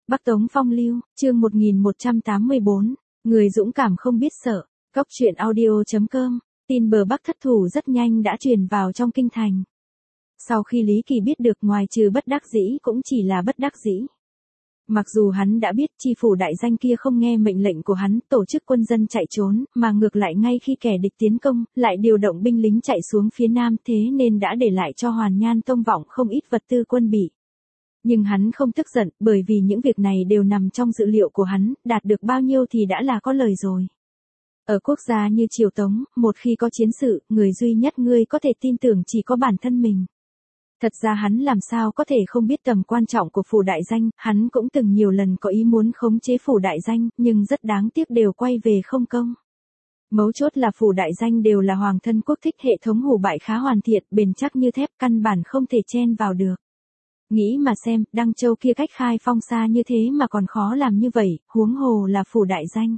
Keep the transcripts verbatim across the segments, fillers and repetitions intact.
Bắc Tống Phong Lưu, chương một nghìn một trăm tám mươi bốn, người dũng cảm không biết sợ. Cóc truyện audio chấm com, tin bờ Bắc thất thủ rất nhanh đã truyền vào trong kinh thành. Sau khi Lý Kỳ biết được, ngoài trừ bất đắc dĩ cũng chỉ là bất đắc dĩ. Mặc dù hắn đã biết chi phủ đại danh kia không nghe mệnh lệnh của hắn tổ chức quân dân chạy trốn, mà ngược lại ngay khi kẻ địch tiến công, lại điều động binh lính chạy xuống phía nam, thế nên đã để lại cho Hoàn Nhan Tông Vọng không ít vật tư quân bị. Nhưng hắn không tức giận, bởi vì những việc này đều nằm trong dự liệu của hắn, đạt được bao nhiêu thì đã là có lời rồi. Ở quốc gia như Triều Tống, một khi có chiến sự, người duy nhất ngươi có thể tin tưởng chỉ có bản thân mình. Thật ra hắn làm sao có thể không biết tầm quan trọng của phủ đại danh, hắn cũng từng nhiều lần có ý muốn khống chế phủ đại danh, nhưng rất đáng tiếc đều quay về không công. Mấu chốt là phủ đại danh đều là hoàng thân quốc thích, hệ thống hủ bại khá hoàn thiện, bền chắc như thép, căn bản không thể chen vào được. Nghĩ mà xem, Đăng Châu kia cách Khai Phong xa như thế mà còn khó làm như vậy, huống hồ là phủ đại danh.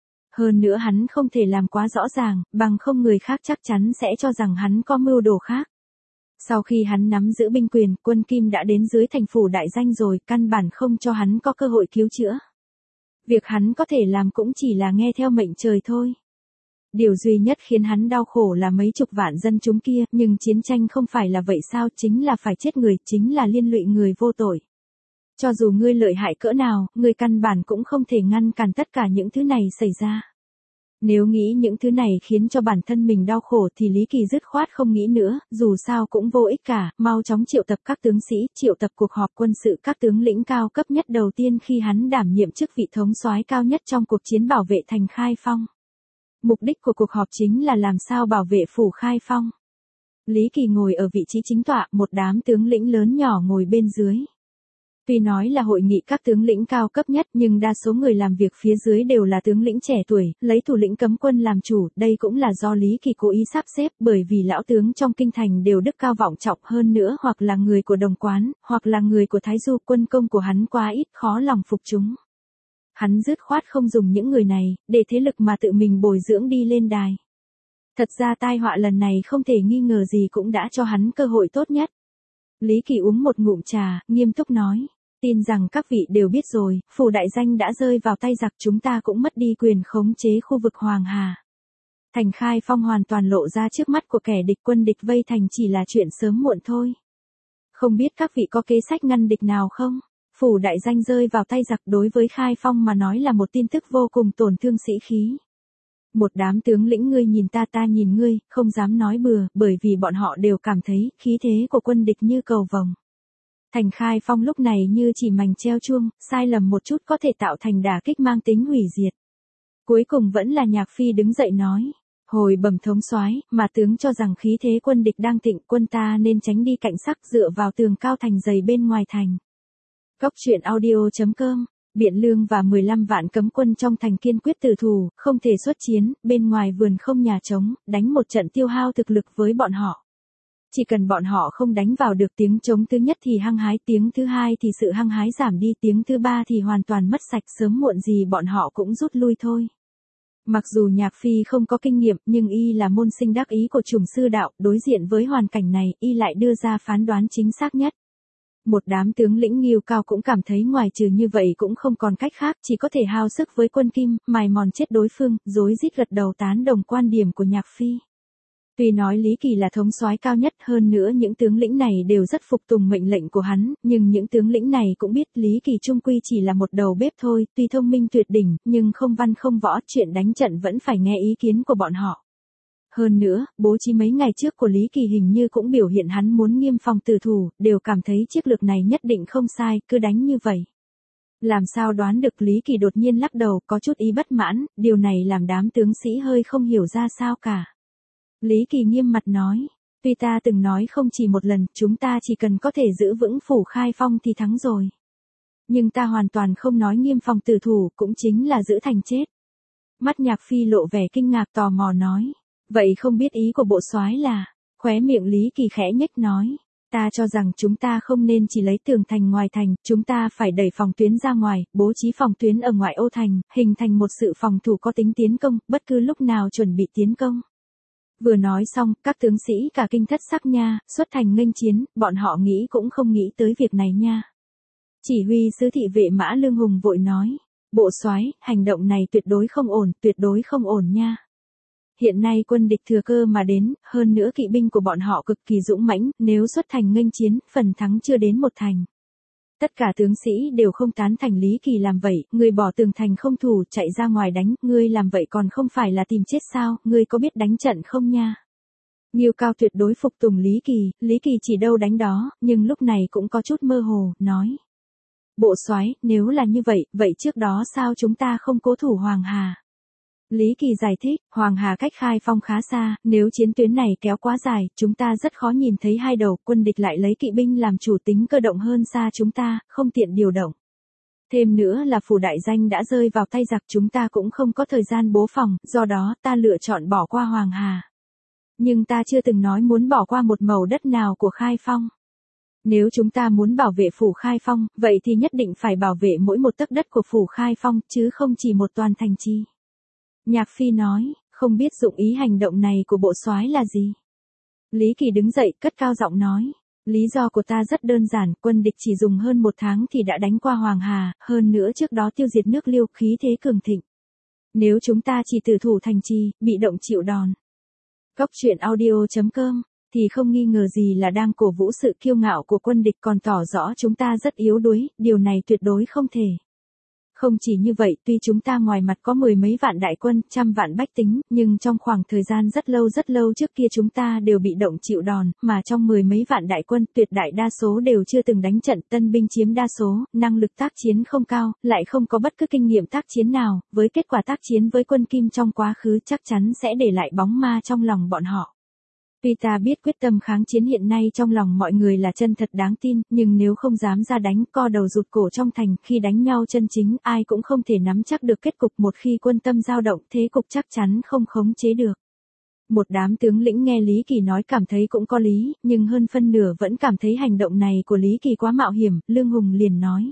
Hơn nữa hắn không thể làm quá rõ ràng, bằng không người khác chắc chắn sẽ cho rằng hắn có mưu đồ khác. Sau khi hắn nắm giữ binh quyền, quân Kim đã đến dưới thành phủ đại danh rồi, căn bản không cho hắn có cơ hội cứu chữa. Việc hắn có thể làm cũng chỉ là nghe theo mệnh trời thôi. Điều duy nhất khiến hắn đau khổ là mấy chục vạn dân chúng kia, nhưng chiến tranh không phải là vậy sao, chính là phải chết người, chính là liên lụy người vô tội. Cho dù ngươi lợi hại cỡ nào, ngươi căn bản cũng không thể ngăn cản tất cả những thứ này xảy ra. Nếu nghĩ những thứ này khiến cho bản thân mình đau khổ thì Lý Kỳ dứt khoát không nghĩ nữa, dù sao cũng vô ích cả, mau chóng triệu tập các tướng sĩ, triệu tập cuộc họp quân sự các tướng lĩnh cao cấp nhất đầu tiên khi hắn đảm nhiệm chức vị thống soái cao nhất trong cuộc chiến bảo vệ thành Khai Phong. Mục đích của cuộc họp chính là làm sao bảo vệ phủ Khai Phong. Lý Kỳ ngồi ở vị trí chính tọa, một đám tướng lĩnh lớn nhỏ ngồi bên dưới. Tuy nói là hội nghị các tướng lĩnh cao cấp nhất, nhưng đa số người làm việc phía dưới đều là tướng lĩnh trẻ tuổi, lấy thủ lĩnh cấm quân làm chủ, đây cũng là do Lý Kỳ cố ý sắp xếp, bởi vì lão tướng trong kinh thành đều đức cao vọng trọng, hơn nữa hoặc là người của Đồng Quán, hoặc là người của Thái Du, quân công của hắn quá ít, khó lòng phục chúng. Hắn dứt khoát không dùng những người này, để thế lực mà tự mình bồi dưỡng đi lên đài. Thật ra tai họa lần này không thể nghi ngờ gì cũng đã cho hắn cơ hội tốt nhất. Lý Kỳ uống một ngụm trà, nghiêm túc nói. Tin rằng các vị đều biết rồi, phủ đại danh đã rơi vào tay giặc, chúng ta cũng mất đi quyền khống chế khu vực Hoàng Hà. Thành Khai Phong hoàn toàn lộ ra trước mắt của kẻ địch, quân địch vây thành chỉ là chuyện sớm muộn thôi. Không biết các vị có kế sách ngăn địch nào không? Phủ đại danh rơi vào tay giặc đối với Khai Phong mà nói là một tin tức vô cùng tổn thương sĩ khí. Một đám tướng lĩnh ngươi nhìn ta ta nhìn ngươi, không dám nói bừa, bởi vì bọn họ đều cảm thấy khí thế của quân địch như cầu vồng. Thành Khai Phong lúc này như chỉ mảnh treo chuông, sai lầm một chút có thể tạo thành đả kích mang tính hủy diệt. Cuối cùng vẫn là Nhạc Phi đứng dậy nói, hồi bẩm thống soái, mà tướng cho rằng khí thế quân địch đang thịnh, quân ta nên tránh đi cạnh sắc, dựa vào tường cao thành dày bên ngoài thành. Cóc truyện audio chấm com, Biện Lương và mười lăm vạn cấm quân trong thành kiên quyết tử thủ, không thể xuất chiến, bên ngoài vườn không nhà trống, đánh một trận tiêu hao thực lực với bọn họ. Chỉ cần bọn họ không đánh vào được, tiếng trống thứ nhất thì hăng hái, tiếng thứ hai thì sự hăng hái giảm đi, tiếng thứ ba thì hoàn toàn mất sạch, sớm muộn gì bọn họ cũng rút lui thôi. Mặc dù Nhạc Phi không có kinh nghiệm, nhưng y là môn sinh đắc ý của Trùng Sư Đạo, đối diện với hoàn cảnh này, y lại đưa ra phán đoán chính xác nhất. Một đám tướng lĩnh Nghiêu Cao cũng cảm thấy ngoài trừ như vậy cũng không còn cách khác, chỉ có thể hao sức với quân Kim, mài mòn chết đối phương, rối rít gật đầu tán đồng quan điểm của Nhạc Phi. Tuy nói Lý Kỳ là thống soái cao nhất, hơn nữa những tướng lĩnh này đều rất phục tùng mệnh lệnh của hắn, nhưng những tướng lĩnh này cũng biết Lý Kỳ trung quy chỉ là một đầu bếp thôi, tuy thông minh tuyệt đỉnh, nhưng không văn không võ, chuyện đánh trận vẫn phải nghe ý kiến của bọn họ. Hơn nữa, bố trí mấy ngày trước của Lý Kỳ hình như cũng biểu hiện hắn muốn nghiêm phòng tử thủ, đều cảm thấy chiến lược này nhất định không sai, cứ đánh như vậy. Làm sao đoán được Lý Kỳ đột nhiên lắc đầu, có chút ý bất mãn, điều này làm đám tướng sĩ hơi không hiểu ra sao cả. Lý Kỳ nghiêm mặt nói, tuy ta từng nói không chỉ một lần, chúng ta chỉ cần có thể giữ vững phủ Khai Phong thì thắng rồi. Nhưng ta hoàn toàn không nói nghiêm phòng tử thủ, cũng chính là giữ thành chết. Mắt Nhạc Phi lộ vẻ kinh ngạc tò mò nói, vậy không biết ý của bộ soái là, khóe miệng Lý Kỳ khẽ nhếch nói, ta cho rằng chúng ta không nên chỉ lấy tường thành ngoài thành, chúng ta phải đẩy phòng tuyến ra ngoài, bố trí phòng tuyến ở ngoại ô thành, hình thành một sự phòng thủ có tính tiến công, bất cứ lúc nào chuẩn bị tiến công. Vừa nói xong, các tướng sĩ cả kinh thất sắc nha, xuất thành nghênh chiến, bọn họ nghĩ cũng không nghĩ tới việc này nha. Chỉ huy sứ thị vệ Mã Lương Hùng vội nói. Bộ soái, hành động này tuyệt đối không ổn, tuyệt đối không ổn nha. Hiện nay quân địch thừa cơ mà đến, hơn nữa kỵ binh của bọn họ cực kỳ dũng mãnh, nếu xuất thành nghênh chiến, phần thắng chưa đến một thành. Tất cả tướng sĩ đều không tán thành Lý Kỳ làm vậy, ngươi bỏ tường thành không thủ, chạy ra ngoài đánh, ngươi làm vậy còn không phải là tìm chết sao, ngươi có biết đánh trận không nha? Ngưu Cao tuyệt đối phục tùng Lý Kỳ, Lý Kỳ chỉ đâu đánh đó, nhưng lúc này cũng có chút mơ hồ, nói. Bộ soái, nếu là như vậy, vậy trước đó sao chúng ta không cố thủ Hoàng Hà? Lý Kỳ giải thích, Hoàng Hà cách Khai Phong khá xa, nếu chiến tuyến này kéo quá dài, chúng ta rất khó nhìn thấy hai đầu, quân địch lại lấy kỵ binh làm chủ tính cơ động hơn xa chúng ta, không tiện điều động. Thêm nữa là phủ đại danh đã rơi vào tay giặc, chúng ta cũng không có thời gian bố phòng, do đó ta lựa chọn bỏ qua Hoàng Hà. Nhưng ta chưa từng nói muốn bỏ qua một mẩu đất nào của Khai Phong. Nếu chúng ta muốn bảo vệ phủ Khai Phong, vậy thì nhất định phải bảo vệ mỗi một tấc đất của phủ Khai Phong, chứ không chỉ một toàn thành trì. Nhạc Phi nói, không biết dụng ý hành động này của bộ soái là gì. Lý Kỳ đứng dậy, cất cao giọng nói. Lý do của ta rất đơn giản, quân địch chỉ dùng hơn một tháng thì đã đánh qua Hoàng Hà, hơn nữa trước đó tiêu diệt nước Liêu, khí thế cường thịnh. Nếu chúng ta chỉ tử thủ thành trì, bị động chịu đòn. Cốc truyện audio chấm com thì không nghi ngờ gì là đang cổ vũ sự kiêu ngạo của quân địch, còn tỏ rõ chúng ta rất yếu đuối, điều này tuyệt đối không thể. Không chỉ như vậy, tuy chúng ta ngoài mặt có mười mấy vạn đại quân, trăm vạn bách tính, nhưng trong khoảng thời gian rất lâu rất lâu trước kia chúng ta đều bị động chịu đòn, mà trong mười mấy vạn đại quân, tuyệt đại đa số đều chưa từng đánh trận, tân binh chiếm đa số, năng lực tác chiến không cao, lại không có bất cứ kinh nghiệm tác chiến nào, với kết quả tác chiến với quân Kim trong quá khứ chắc chắn sẽ để lại bóng ma trong lòng bọn họ. Tuy ta biết quyết tâm kháng chiến hiện nay trong lòng mọi người là chân thật đáng tin, nhưng nếu không dám ra đánh, co đầu rụt cổ trong thành, khi đánh nhau chân chính, ai cũng không thể nắm chắc được kết cục, một khi quân tâm dao động, thế cục chắc chắn không khống chế được. Một đám tướng lĩnh nghe Lý Kỳ nói cảm thấy cũng có lý, nhưng hơn phân nửa vẫn cảm thấy hành động này của Lý Kỳ quá mạo hiểm, Lương Hùng liền nói.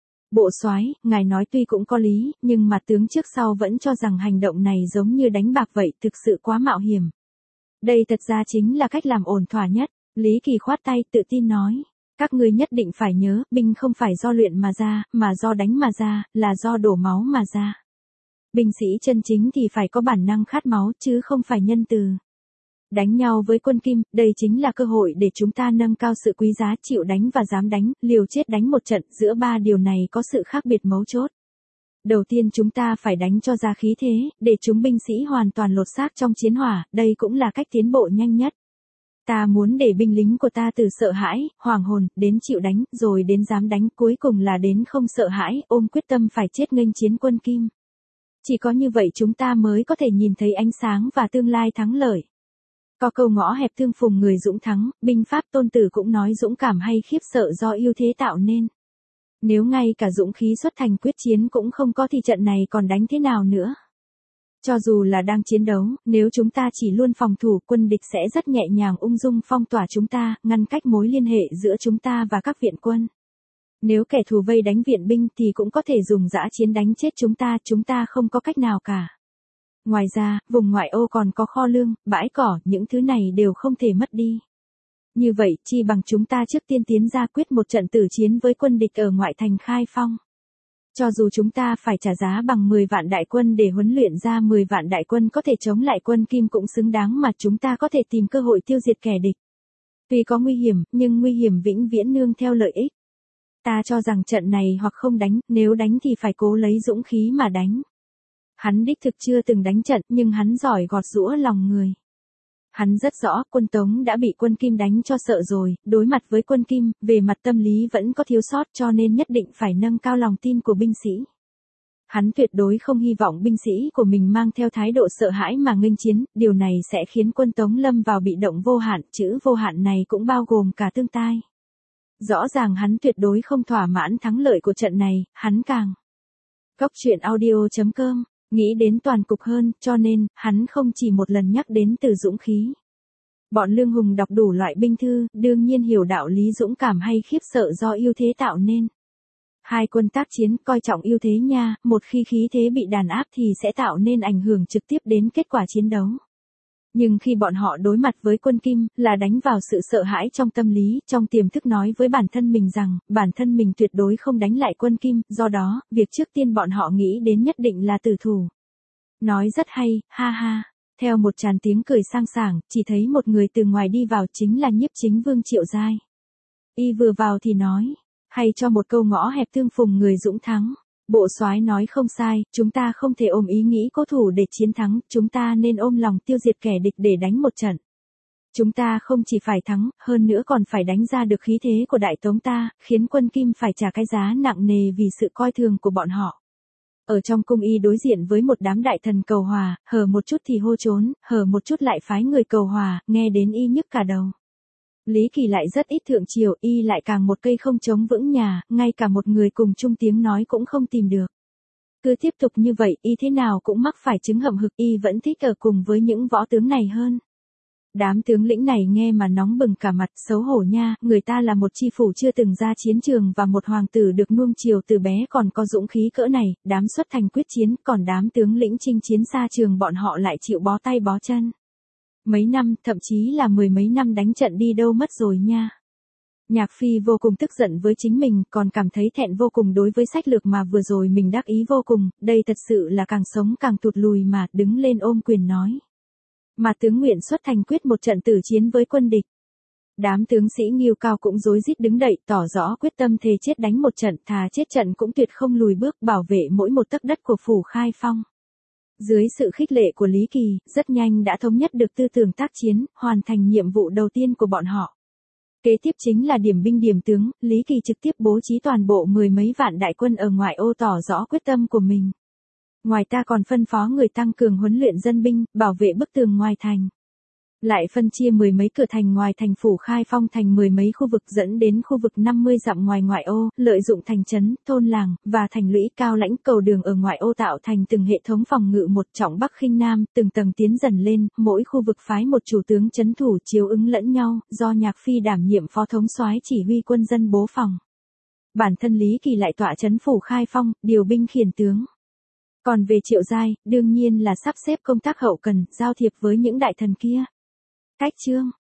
Bộ soái, ngài nói tuy cũng có lý, nhưng mà tướng trước sau vẫn cho rằng hành động này giống như đánh bạc vậy, thực sự quá mạo hiểm. Đây thật ra chính là cách làm ổn thỏa nhất. Lý Kỳ khoát tay tự tin nói. Các ngươi nhất định phải nhớ, binh không phải do luyện mà ra, mà do đánh mà ra, là do đổ máu mà ra. Binh sĩ chân chính thì phải có bản năng khát máu, chứ không phải nhân từ. Đánh nhau với quân Kim, đây chính là cơ hội để chúng ta nâng cao sự quý giá, chịu đánh và dám đánh, liều chết đánh một trận, giữa ba điều này có sự khác biệt mấu chốt. Đầu tiên chúng ta phải đánh cho ra khí thế, để chúng binh sĩ hoàn toàn lột xác trong chiến hỏa, đây cũng là cách tiến bộ nhanh nhất. Ta muốn để binh lính của ta từ sợ hãi, hoàng hồn, đến chịu đánh, rồi đến dám đánh, cuối cùng là đến không sợ hãi, ôm quyết tâm phải chết nghênh chiến quân Kim. Chỉ có như vậy chúng ta mới có thể nhìn thấy ánh sáng và tương lai thắng lợi. Có câu ngõ hẹp thương phùng người dũng thắng, binh pháp Tôn Tử cũng nói dũng cảm hay khiếp sợ do ưu thế tạo nên. Nếu ngay cả dũng khí xuất thành quyết chiến cũng không có thì trận này còn đánh thế nào nữa. Cho dù là đang chiến đấu, nếu chúng ta chỉ luôn phòng thủ, quân địch sẽ rất nhẹ nhàng ung dung phong tỏa chúng ta, ngăn cách mối liên hệ giữa chúng ta và các viện quân. Nếu kẻ thù vây đánh viện binh thì cũng có thể dùng dã chiến đánh chết chúng ta, chúng ta không có cách nào cả. Ngoài ra, vùng ngoại ô còn có kho lương, bãi cỏ, những thứ này đều không thể mất đi. Như vậy, chi bằng chúng ta trước tiên tiến ra quyết một trận tử chiến với quân địch ở ngoại thành Khai Phong. Cho dù chúng ta phải trả giá bằng mười vạn đại quân để huấn luyện ra mười vạn đại quân có thể chống lại quân Kim cũng xứng đáng, mà chúng ta có thể tìm cơ hội tiêu diệt kẻ địch. Tuy có nguy hiểm, nhưng nguy hiểm vĩnh viễn nương theo lợi ích. Ta cho rằng trận này hoặc không đánh, nếu đánh thì phải cố lấy dũng khí mà đánh. Hắn đích thực chưa từng đánh trận, nhưng hắn giỏi gọt giũa lòng người. Hắn rất rõ, quân Tống đã bị quân Kim đánh cho sợ rồi, đối mặt với quân Kim, về mặt tâm lý vẫn có thiếu sót, cho nên nhất định phải nâng cao lòng tin của binh sĩ. Hắn tuyệt đối không hy vọng binh sĩ của mình mang theo thái độ sợ hãi mà nghênh chiến, điều này sẽ khiến quân Tống lâm vào bị động vô hạn, chữ vô hạn này cũng bao gồm cả tương tai. Rõ ràng hắn tuyệt đối không thỏa mãn thắng lợi của trận này, hắn càng. Cốc truyện audio chấm com nghĩ đến toàn cục hơn, cho nên, hắn không chỉ một lần nhắc đến từ dũng khí. Bọn Lương Hùng đọc đủ loại binh thư, đương nhiên hiểu đạo lý dũng cảm hay khiếp sợ do ưu thế tạo nên. Hai quân tác chiến coi trọng ưu thế nha, một khi khí thế bị đàn áp thì sẽ tạo nên ảnh hưởng trực tiếp đến kết quả chiến đấu. Nhưng khi bọn họ đối mặt với quân Kim, là đánh vào sự sợ hãi trong tâm lý, trong tiềm thức nói với bản thân mình rằng, bản thân mình tuyệt đối không đánh lại quân Kim, do đó, việc trước tiên bọn họ nghĩ đến nhất định là tử thủ. Nói rất hay, ha ha. Theo một tràn tiếng cười sang sảng, chỉ thấy một người từ ngoài đi vào chính là Nhiếp Chính Vương Triệu Giai. Y vừa vào thì nói, hay cho một câu ngõ hẹp tương phùng người dũng thắng. Bộ soái nói không sai, chúng ta không thể ôm ý nghĩ cố thủ để chiến thắng, chúng ta nên ôm lòng tiêu diệt kẻ địch để đánh một trận. Chúng ta không chỉ phải thắng, hơn nữa còn phải đánh ra được khí thế của Đại Tống ta, khiến quân Kim phải trả cái giá nặng nề vì sự coi thường của bọn họ. Ở trong cung y đối diện với một đám đại thần cầu hòa, hở một chút thì hô trốn, hở một chút lại phái người cầu hòa, nghe đến y nhức cả đầu. Lý Kỳ lại rất ít thượng triều, y lại càng một cây không chống vững nhà, ngay cả một người cùng chung tiếng nói cũng không tìm được. Cứ tiếp tục như vậy, y thế nào cũng mắc phải chứng hậm hực, y vẫn thích ở cùng với những võ tướng này hơn. Đám tướng lĩnh này nghe mà nóng bừng cả mặt, xấu hổ nha, người ta là một chi phủ chưa từng ra chiến trường và một hoàng tử được nuông chiều từ bé còn có dũng khí cỡ này, đám xuất thành quyết chiến, còn đám tướng lĩnh chinh chiến xa trường bọn họ lại chịu bó tay bó chân. Mấy năm, thậm chí là mười mấy năm đánh trận đi đâu mất rồi nha. Nhạc Phi vô cùng tức giận với chính mình, còn cảm thấy thẹn vô cùng đối với sách lược mà vừa rồi mình đắc ý vô cùng, đây thật sự là càng sống càng tụt lùi mà, đứng lên ôm quyền nói. Mà tướng nguyện xuất thành quyết một trận tử chiến với quân địch. Đám tướng sĩ Nghiêu Cao cũng rối rít đứng dậy, tỏ rõ quyết tâm thề chết đánh một trận, thà chết trận cũng tuyệt không lùi bước, bảo vệ mỗi một tấc đất của phủ Khai Phong. Dưới sự khích lệ của Lý Kỳ, rất nhanh đã thống nhất được tư tưởng tác chiến, hoàn thành nhiệm vụ đầu tiên của bọn họ. Kế tiếp chính là điểm binh điểm tướng, Lý Kỳ trực tiếp bố trí toàn bộ mười mấy vạn đại quân ở ngoại ô tỏ rõ quyết tâm của mình. Ngoài ta còn phân phó người tăng cường huấn luyện dân binh, bảo vệ bức tường ngoài thành. Lại phân chia mười mấy cửa thành ngoài thành phủ Khai Phong thành mười mấy khu vực dẫn đến khu vực năm mươi dặm ngoài ngoại ô, lợi dụng thành trấn, thôn làng, và thành lũy cao lãnh cầu đường ở ngoại ô tạo thành từng hệ thống phòng ngự một trọng bắc khinh nam, từng tầng tiến dần lên, mỗi khu vực phái một chủ tướng trấn thủ chiếu ứng lẫn nhau, do Nhạc Phi đảm nhiệm phó thống soái chỉ huy quân dân bố phòng. Bản thân Lý Kỳ lại tọa trấn phủ Khai Phong, điều binh khiển tướng. Còn về Triệu Giai, đương nhiên là sắp xếp công tác hậu cần, giao thiệp với những đại thần kia. Cách chương